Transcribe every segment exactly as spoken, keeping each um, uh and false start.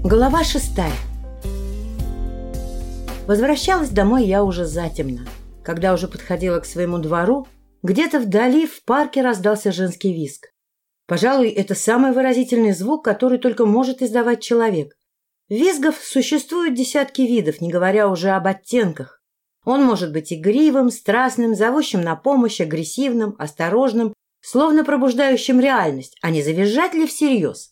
Глава шестая. Возвращалась домой я уже затемно. Когда уже подходила к своему двору, где-то вдали в парке раздался женский визг. Пожалуй, это самый выразительный звук, который только может издавать человек. Визгов существует десятки видов, не говоря уже об оттенках. Он может быть игривым, страстным, зовущим на помощь, агрессивным, осторожным, словно пробуждающим реальность, а не завизжать ли всерьез.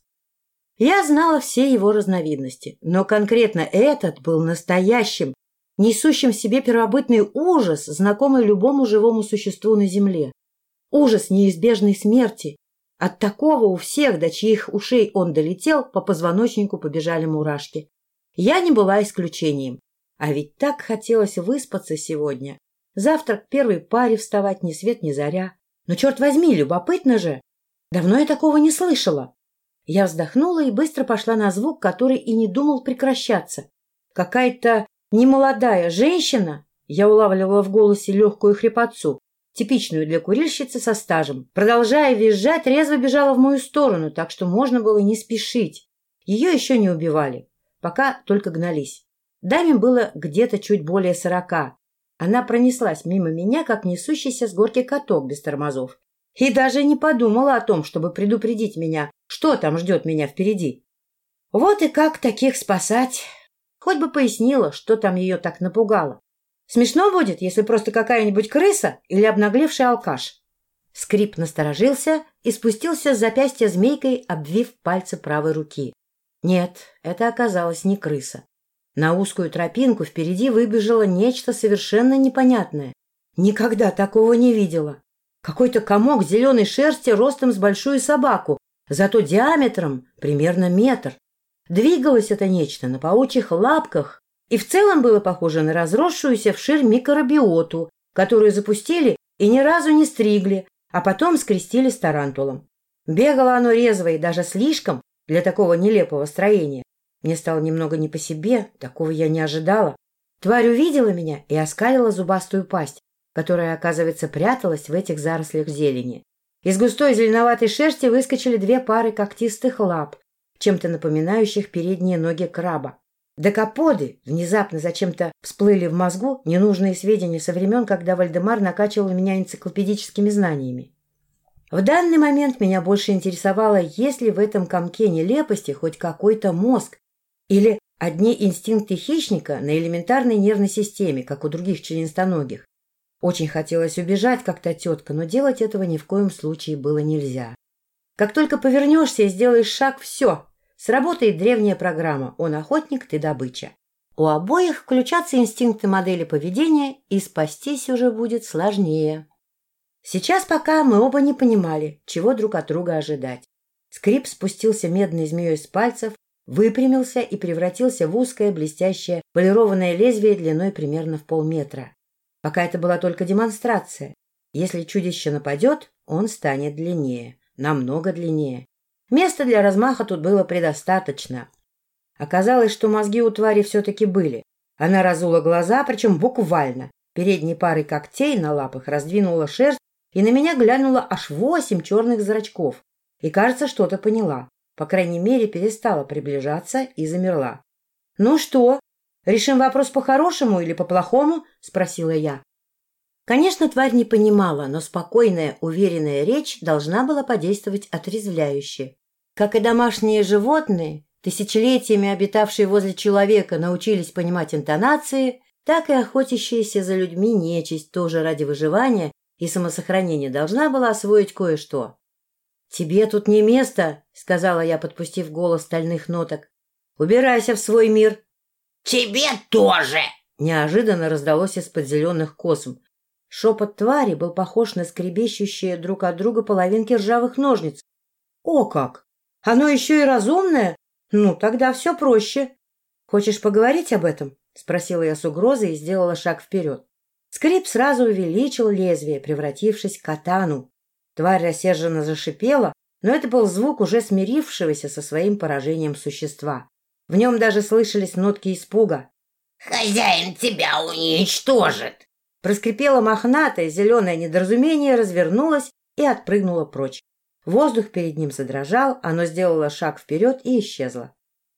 Я знала все его разновидности, но конкретно этот был настоящим, несущим в себе первобытный ужас, знакомый любому живому существу на земле. Ужас неизбежной смерти. От такого у всех, до чьих ушей он долетел, по позвоночнику побежали мурашки. Я не была исключением. А ведь так хотелось выспаться сегодня. Завтра к первой паре вставать ни свет ни заря. Но, черт возьми, любопытно же! Давно я такого не слышала. Я вздохнула и быстро пошла на звук, который и не думал прекращаться. Какая-то немолодая женщина, я улавливала в голосе легкую хрипотцу, типичную для курильщицы со стажем, продолжая визжать, резво бежала в мою сторону, так что можно было не спешить. Ее еще не убивали, пока только гнались. Даме было где-то чуть более сорока. Она пронеслась мимо меня, как несущийся с горки каток без тормозов. И даже не подумала о том, чтобы предупредить меня, что там ждет меня впереди. Вот и как таких спасать. Хоть бы пояснила, что там ее так напугало. Смешно будет, если просто какая-нибудь крыса или обнаглевший алкаш. Скрип насторожился и спустился с запястья змейкой, обвив пальцы правой руки. Нет, это оказалось не крыса. На узкую тропинку впереди выбежало нечто совершенно непонятное. Никогда такого не видела. Какой-то комок зеленой шерсти ростом с большую собаку, зато диаметром примерно метр. Двигалось это нечто на паучьих лапках и в целом было похоже на разросшуюся вширь микробиоту, которую запустили и ни разу не стригли, а потом скрестили с тарантулом. Бегало оно резво и даже слишком для такого нелепого строения. Мне стало немного не по себе, такого я не ожидала. Тварь увидела меня и оскалила зубастую пасть, которая, оказывается, пряталась в этих зарослях зелени. Из густой зеленоватой шерсти выскочили две пары когтистых лап, чем-то напоминающих передние ноги краба. Декаподы внезапно зачем-то всплыли в мозгу, ненужные сведения со времен, когда Вальдемар накачивал меня энциклопедическими знаниями. В данный момент меня больше интересовало, есть ли в этом комке нелепости хоть какой-то мозг, или одни инстинкты хищника на элементарной нервной системе, как у других членистоногих. Очень хотелось убежать, как та тетка, но делать этого ни в коем случае было нельзя. Как только повернешься и сделаешь шаг, все, сработает древняя программа «Он охотник, ты добыча». У обоих включатся инстинкты модели поведения, и спастись уже будет сложнее. Сейчас пока мы оба не понимали, чего друг от друга ожидать. Скрип спустился медной змеей с пальцев, выпрямился и превратился в узкое, блестящее, полированное лезвие длиной примерно в полметра. Пока это была только демонстрация. Если чудище нападет, он станет длиннее, намного длиннее. Места для размаха тут было предостаточно. Оказалось, что мозги у твари все-таки были. Она разула глаза, причем буквально. Передней парой когтей на лапах раздвинула шерсть, и на меня глянуло аж восемь черных зрачков. И, кажется, что-то поняла. По крайней мере, перестала приближаться и замерла. — Ну что? Решим вопрос по-хорошему или по-плохому? — спросила я. Конечно, тварь не понимала, но спокойная, уверенная речь должна была подействовать отрезвляюще. Как и домашние животные, тысячелетиями обитавшие возле человека, научились понимать интонации, так и охотящаяся за людьми нечисть тоже ради выживания и самосохранения должна была освоить кое-что. — Тебе тут не место, — сказала я, подпустив голос стальных ноток. — Убирайся в свой мир. — Тебе тоже! — неожиданно раздалось из-под зеленых косм. Шепот твари был похож на скребещущие друг от друга половинки ржавых ножниц. — О как! Оно еще и разумное? Ну, тогда все проще. — Хочешь поговорить об этом? — спросила я с угрозой и сделала шаг вперед. Скрип сразу увеличил лезвие, превратившись в катану. Тварь рассерженно зашипела, но это был звук уже смирившегося со своим поражением существа. В нем даже слышались нотки испуга. — Хозяин тебя уничтожит! Проскрипело мохнатое зеленое недоразумение, развернулось и отпрыгнуло прочь. Воздух перед ним задрожал, оно сделало шаг вперед и исчезло.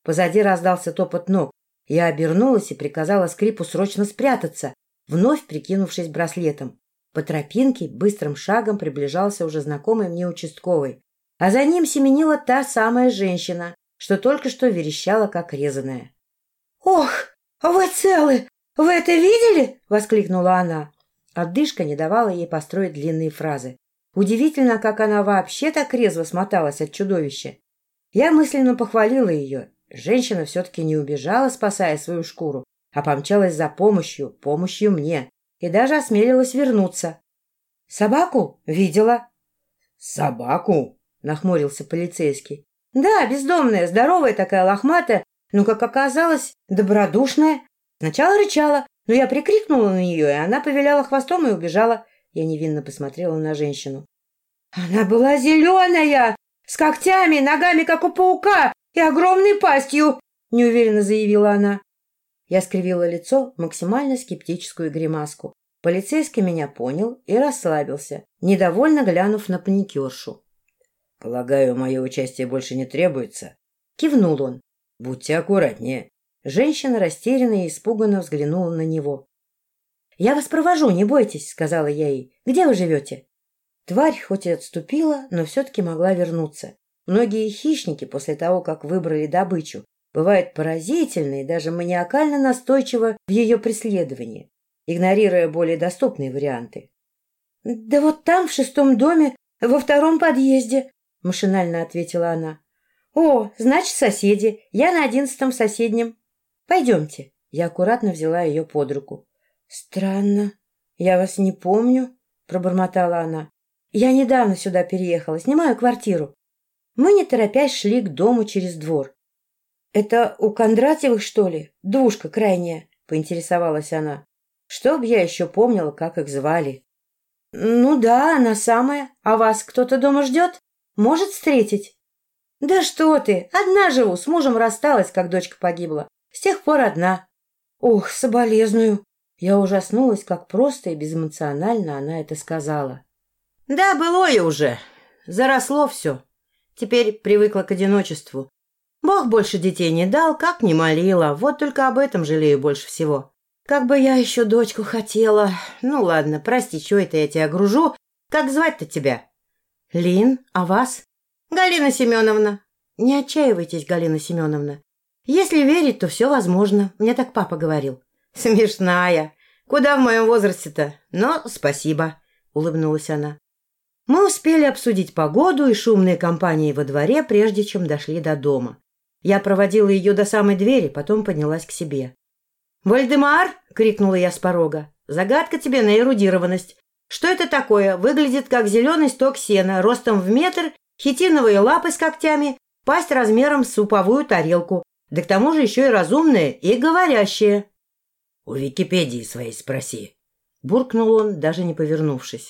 Позади раздался топот ног. Я обернулась и приказала Скрипу срочно спрятаться, вновь прикинувшись браслетом. По тропинке быстрым шагом приближался уже знакомый мне участковый, а за ним семенила та самая женщина, что только что верещала, как резаная. — Ох, вы целы! Вы это видели? — воскликнула она. Отдышка не давала ей построить длинные фразы. Удивительно, как она вообще так резво смоталась от чудовища. Я мысленно похвалила ее. Женщина все-таки не убежала, спасая свою шкуру, а помчалась за помощью, помощью мне, и даже осмелилась вернуться. — Собаку видела? — Собаку? — нахмурился полицейский. — Да, бездомная, здоровая такая, лохматая, но, как оказалось, добродушная. Сначала рычала, но я прикрикнула на нее, и она повиляла хвостом и убежала. Я невинно посмотрела на женщину. — Она была зеленая, с когтями, ногами, как у паука, и огромной пастью, — неуверенно заявила она. Я скривила лицо в максимально скептическую гримаску. Полицейский меня понял и расслабился, недовольно глянув на паникершу. — Полагаю, мое участие больше не требуется? — кивнул он. — Будьте аккуратнее. Женщина растерянно и испуганно взглянула на него. — Я вас провожу, не бойтесь, — сказала я ей. — Где вы живете? Тварь хоть и отступила, но все-таки могла вернуться. Многие хищники после того, как выбрали добычу, бывают поразительны и даже маниакально настойчивы в ее преследовании, игнорируя более доступные варианты. — Да вот там, в шестом доме, во втором подъезде, — машинально ответила она. — О, значит, соседи. Я на одиннадцатом соседнем. Пойдемте. Я аккуратно взяла ее под руку. — Странно. Я вас не помню, — пробормотала она. — Я недавно сюда переехала, снимаю квартиру. Мы, не торопясь, шли к дому через двор. — Это у Кондратьевых, что ли? Двушка крайняя, — поинтересовалась она. Чтоб я еще помнила, как их звали. — Ну да, она самая. А вас кто-то дома ждет? Может встретить? — Да что ты, одна живу, с мужем рассталась, как дочка погибла. С тех пор одна. — Ох, соболезную. Я ужаснулась, как просто и безэмоционально она это сказала. — Да, былое уже. Заросло все. Теперь привыкла к одиночеству. Бог больше детей не дал, как не молила. Вот только об этом жалею больше всего. Как бы я еще дочку хотела. Ну ладно, прости, чего это я тебя гружу. Как звать-то тебя? — Лин, а вас? — Галина Семеновна. — Не отчаивайтесь, Галина Семеновна. Если верить, то все возможно. Мне так папа говорил. — Смешная. Куда в моем возрасте-то? Но спасибо, — улыбнулась она. Мы успели обсудить погоду и шумные компании во дворе, прежде чем дошли до дома. Я проводила ее до самой двери, потом поднялась к себе. «Вальдемар!» — крикнула я с порога. «Загадка тебе на эрудированность. Что это такое? Выглядит как зеленый сток сена, ростом в метр, хитиновые лапы с когтями, пасть размером с суповую тарелку. Да к тому же еще и разумное, и говорящее». «У Википедии своей спроси», — буркнул он, даже не повернувшись.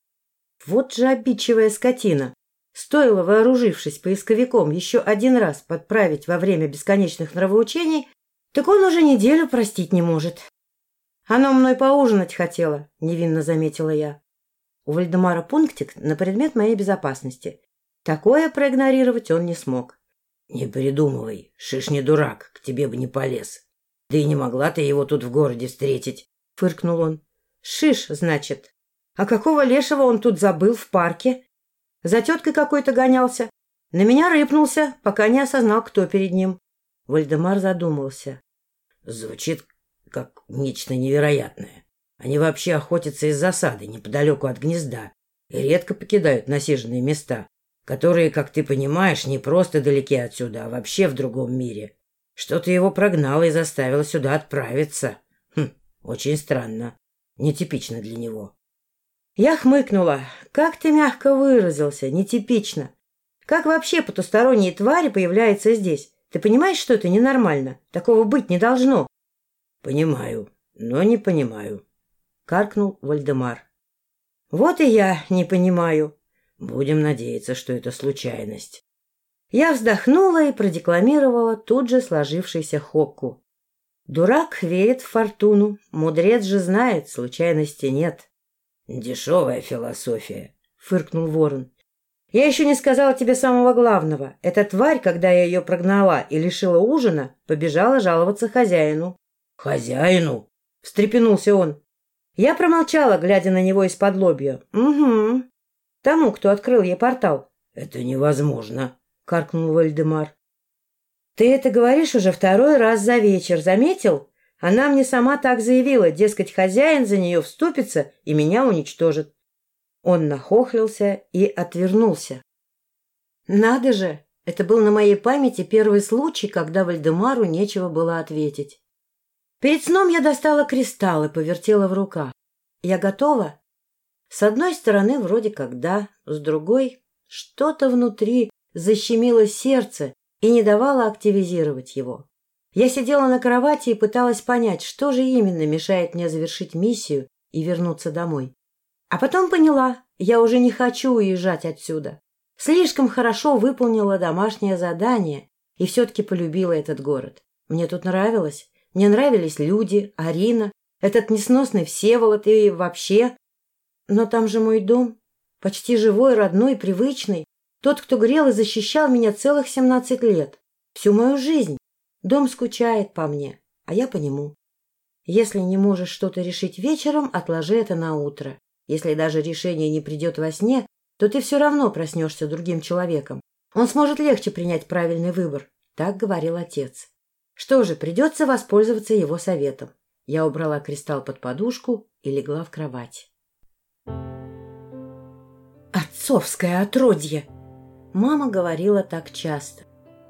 Вот же обидчивая скотина. Стоило, вооружившись поисковиком, еще один раз подправить во время бесконечных нравоучений, так он уже неделю простить не может. — Оно мной поужинать хотело, — невинно заметила я. У Вальдемара пунктик на предмет моей безопасности. Такое проигнорировать он не смог. — Не придумывай, Шиш не дурак, к тебе бы не полез. Да и не могла ты его тут в городе встретить, — фыркнул он. — Шиш, значит. А какого лешего он тут забыл в парке? За теткой какой-то гонялся. На меня рыпнулся, пока не осознал, кто перед ним. Вальдемар задумался. Звучит как нечто невероятное. Они вообще охотятся из засады неподалеку от гнезда и редко покидают насиженные места, которые, как ты понимаешь, не просто далеки отсюда, а вообще в другом мире. Что-то его прогнало и заставило сюда отправиться. Хм, очень странно. Нетипично для него. Я хмыкнула. Как ты мягко выразился, нетипично. Как вообще потусторонние твари появляются здесь? Ты понимаешь, что это ненормально? Такого быть не должно. Понимаю, но не понимаю, каркнул Вальдемар. Вот и я не понимаю. Будем надеяться, что это случайность. Я вздохнула и продекламировала тут же сложившийся хокку. Дурак верит в фортуну, мудрец же знает, случайности нет. — Дешевая философия, — фыркнул ворон. — Я еще не сказала тебе самого главного. Эта тварь, когда я ее прогнала и лишила ужина, побежала жаловаться хозяину. — Хозяину? — встрепенулся он. Я промолчала, глядя на него из-под лобья. — Угу. Тому, кто открыл ей портал. — Это невозможно, — каркнул Вальдемар. — Ты это говоришь уже второй раз за вечер, заметил? Она мне сама так заявила, дескать, хозяин за нее вступится и меня уничтожит. Он нахохлился и отвернулся. Надо же! Это был на моей памяти первый случай, когда Вальдемару нечего было ответить. Перед сном я достала кристалл и повертела в руках. Я готова? С одной стороны, вроде как да, с другой, что-то внутри защемило сердце и не давало активизировать его. Я сидела на кровати и пыталась понять, что же именно мешает мне завершить миссию и вернуться домой. А потом поняла, я уже не хочу уезжать отсюда. Слишком хорошо выполнила домашнее задание и все-таки полюбила этот город. Мне тут нравилось. Мне нравились люди, Арина, этот несносный Всеволод и вообще. Но там же мой дом, почти живой, родной, привычный. Тот, кто грел и защищал меня целых семнадцать лет. Всю мою жизнь. Дом скучает по мне, а я по нему. Если не можешь что-то решить вечером, отложи это на утро. Если даже решение не придет во сне, то ты все равно проснешься другим человеком. Он сможет легче принять правильный выбор, так говорил отец. Что же, придется воспользоваться его советом. Я убрала кристалл под подушку и легла в кровать. Отцовское отродье! Мама говорила так часто.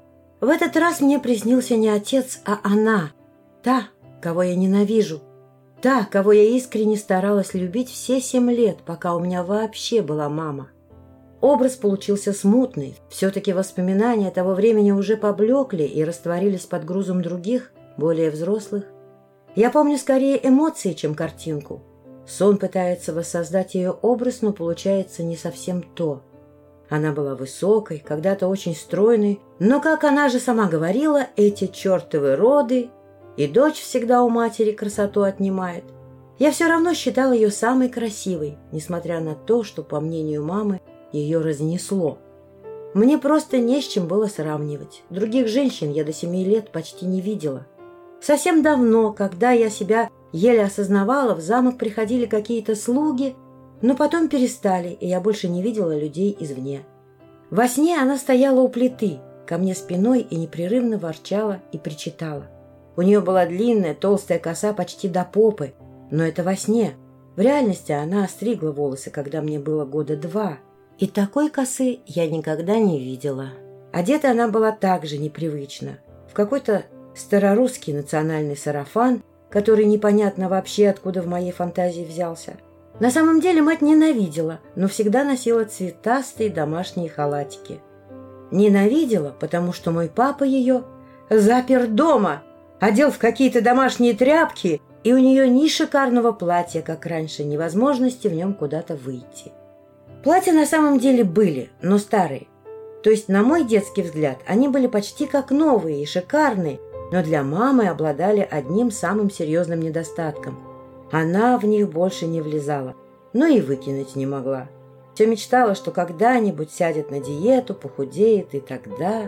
В этот раз мне приснился не отец, а она, та, кого я ненавижу. Та, кого я искренне старалась любить все семь лет, пока у меня вообще была мама. Образ получился смутный, все-таки воспоминания того времени уже поблекли и растворились под грузом других, более взрослых. Я помню скорее эмоции, чем картинку. Сон пытается воссоздать ее образ, но получается не совсем то. Она была высокой, когда-то очень стройной, но, как она же сама говорила, эти чертовы роды... И дочь всегда у матери красоту отнимает. Я все равно считала ее самой красивой, несмотря на то, что, по мнению мамы, ее разнесло. Мне просто не с чем было сравнивать. Других женщин я до семи лет почти не видела. Совсем давно, когда я себя еле осознавала, в замок приходили какие-то слуги, но потом перестали, и я больше не видела людей извне. Во сне она стояла у плиты, ко мне спиной и непрерывно ворчала и причитала. У нее была длинная, толстая коса почти до попы, но это во сне. В реальности она остригла волосы, когда мне было года два. И такой косы я никогда не видела. Одета она была также непривычно. В какой-то старорусский национальный сарафан, который непонятно вообще откуда в моей фантазии взялся. На самом деле мать ненавидела, но всегда носила цветастые домашние халатики. Ненавидела, потому что мой папа ее запер дома, одел в какие-то домашние тряпки, и у нее ни шикарного платья, как раньше, ни возможности в нем куда-то выйти. Платья на самом деле были, но старые. То есть, на мой детский взгляд, они были почти как новые и шикарные, но для мамы обладали одним самым серьезным недостатком. Она в них больше не влезала, но и выкинуть не могла. Все мечтала, что когда-нибудь сядет на диету, похудеет, и тогда...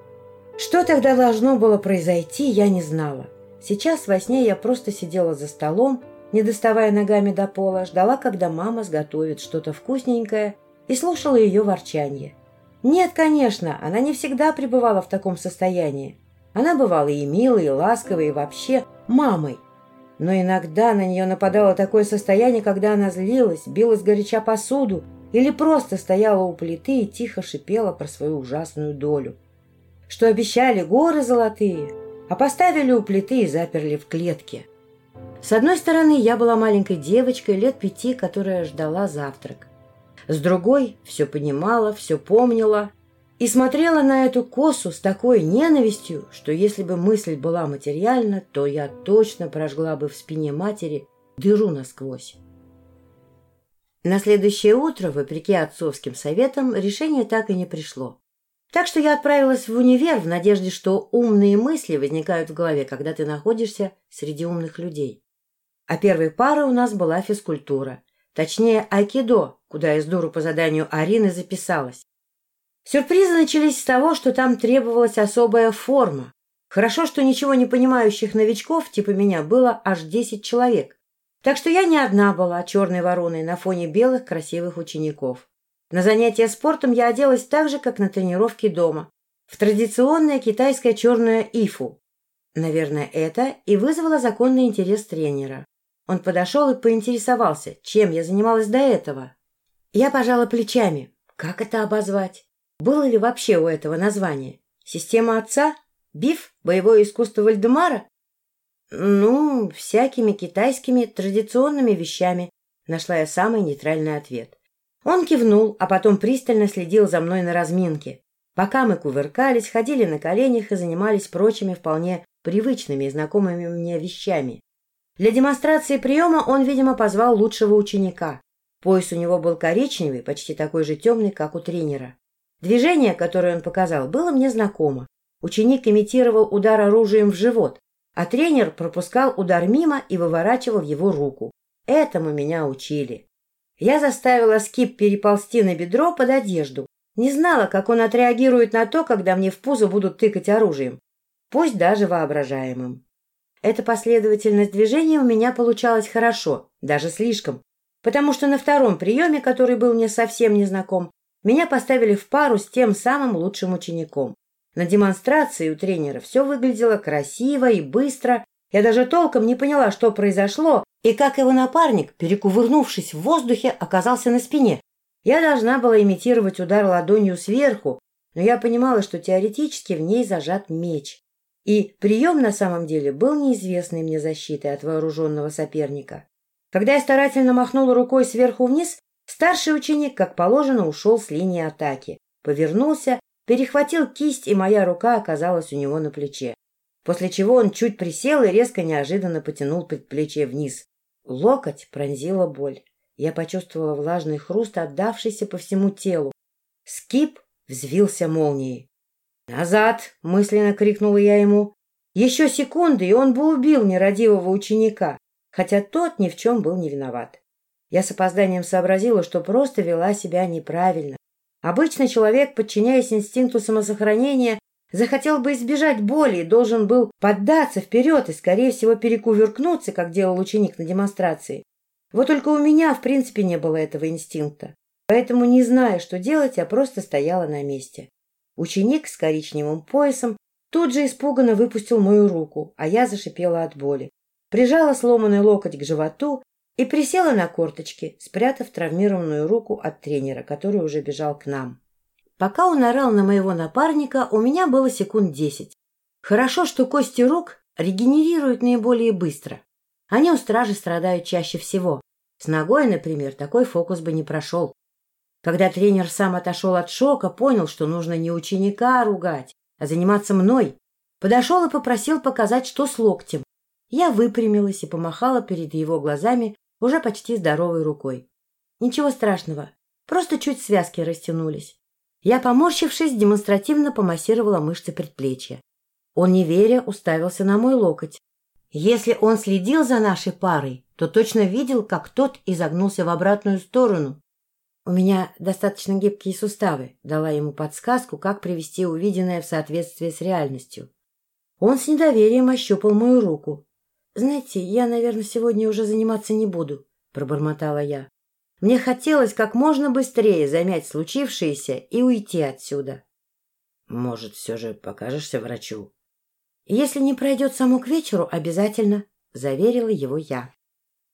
Что тогда должно было произойти, я не знала. Сейчас во сне я просто сидела за столом, не доставая ногами до пола, ждала, когда мама сготовит что-то вкусненькое, и слушала ее ворчанье. Нет, конечно, она не всегда пребывала в таком состоянии. Она бывала и милой, и ласковой, и вообще мамой. Но иногда на нее нападало такое состояние, когда она злилась, била сгоряча посуду или просто стояла у плиты и тихо шипела про свою ужасную долю. Что обещали горы золотые, а поставили у плиты и заперли в клетке. С одной стороны, я была маленькой девочкой лет пяти, которая ждала завтрак. С другой, все понимала, все помнила и смотрела на эту косу с такой ненавистью, что если бы мысль была материальна, то я точно прожгла бы в спине матери дыру насквозь. На следующее утро, вопреки отцовским советам, решение так и не пришло. Так что я отправилась в универ в надежде, что умные мысли возникают в голове, когда ты находишься среди умных людей. А первой парой у нас была физкультура. Точнее, айкидо, куда я с дуру по заданию Арины записалась. Сюрпризы начались с того, что там требовалась особая форма. Хорошо, что ничего не понимающих новичков, типа меня, было аж десять человек. Так что я не одна была черной вороной на фоне белых красивых учеников. На занятия спортом я оделась так же, как на тренировке дома, в традиционное китайское черное ифу. Наверное, это и вызвало законный интерес тренера. Он подошел и поинтересовался, чем я занималась до этого. Я пожала плечами. Как это обозвать? Было ли вообще у этого название? Система отца? Биф? Боевое искусство Вальдемара? Ну, всякими китайскими традиционными вещами, нашла я самый нейтральный ответ. Он кивнул, а потом пристально следил за мной на разминке. Пока мы кувыркались, ходили на коленях и занимались прочими вполне привычными и знакомыми мне вещами. Для демонстрации приема он, видимо, позвал лучшего ученика. Пояс у него был коричневый, почти такой же темный, как у тренера. Движение, которое он показал, было мне знакомо. Ученик имитировал удар оружием в живот, а тренер пропускал удар мимо и выворачивал его руку. Этому меня учили. Я заставила Скип переползти на бедро под одежду. Не знала, как он отреагирует на то, когда мне в пузо будут тыкать оружием. Пусть даже воображаемым. Эта последовательность движений у меня получалась хорошо, даже слишком. Потому что на втором приеме, который был мне совсем незнаком, меня поставили в пару с тем самым лучшим учеником. На демонстрации у тренера все выглядело красиво и быстро. Я даже толком не поняла, что произошло, и как его напарник, перекувырнувшись в воздухе, оказался на спине. Я должна была имитировать удар ладонью сверху, но я понимала, что теоретически в ней зажат меч. И прием на самом деле был неизвестной мне защитой от вооруженного соперника. Когда я старательно махнула рукой сверху вниз, старший ученик, как положено, ушел с линии атаки, повернулся, перехватил кисть, и моя рука оказалась у него на плече. После чего он чуть присел и резко неожиданно потянул предплечье вниз. Локоть пронзила боль. Я почувствовала влажный хруст, отдавшийся по всему телу. Скип взвился молнией. «Назад!» — мысленно крикнула я ему. Еще секунды, и он бы убил нерадивого ученика, хотя тот ни в чем был не виноват. Я с опозданием сообразила, что просто вела себя неправильно. Обычно человек, подчиняясь инстинкту самосохранения, захотел бы избежать боли и должен был поддаться вперед и, скорее всего, перекувыркнуться, как делал ученик на демонстрации. Вот только у меня, в принципе, не было этого инстинкта. Поэтому, не зная, что делать, я просто стояла на месте. Ученик с коричневым поясом тут же испуганно выпустил мою руку, а я зашипела от боли. Прижала сломанный локоть к животу и присела на корточки, спрятав травмированную руку от тренера, который уже бежал к нам. Пока он орал на моего напарника, у меня было секунд десять. Хорошо, что кости рук регенерируют наиболее быстро. Они у стражи страдают чаще всего. С ногой, например, такой фокус бы не прошел. Когда тренер сам отошел от шока, понял, что нужно не ученика ругать, а заниматься мной. Подошел и попросил показать, что с локтем. Я выпрямилась и помахала перед его глазами уже почти здоровой рукой. Ничего страшного, просто чуть связки растянулись. Я, поморщившись, демонстративно помассировала мышцы предплечья. Он, не веря, уставился на мой локоть. Если он следил за нашей парой, то точно видел, как тот изогнулся в обратную сторону. «У меня достаточно гибкие суставы», — дала ему подсказку, как привести увиденное в соответствие с реальностью. Он с недоверием ощупал мою руку. «Знаете, я, наверное, сегодня уже заниматься не буду», — пробормотала я. Мне хотелось как можно быстрее замять случившееся и уйти отсюда. «Может, все же покажешься врачу?» «Если не пройдет само к вечеру, обязательно», — заверила его я.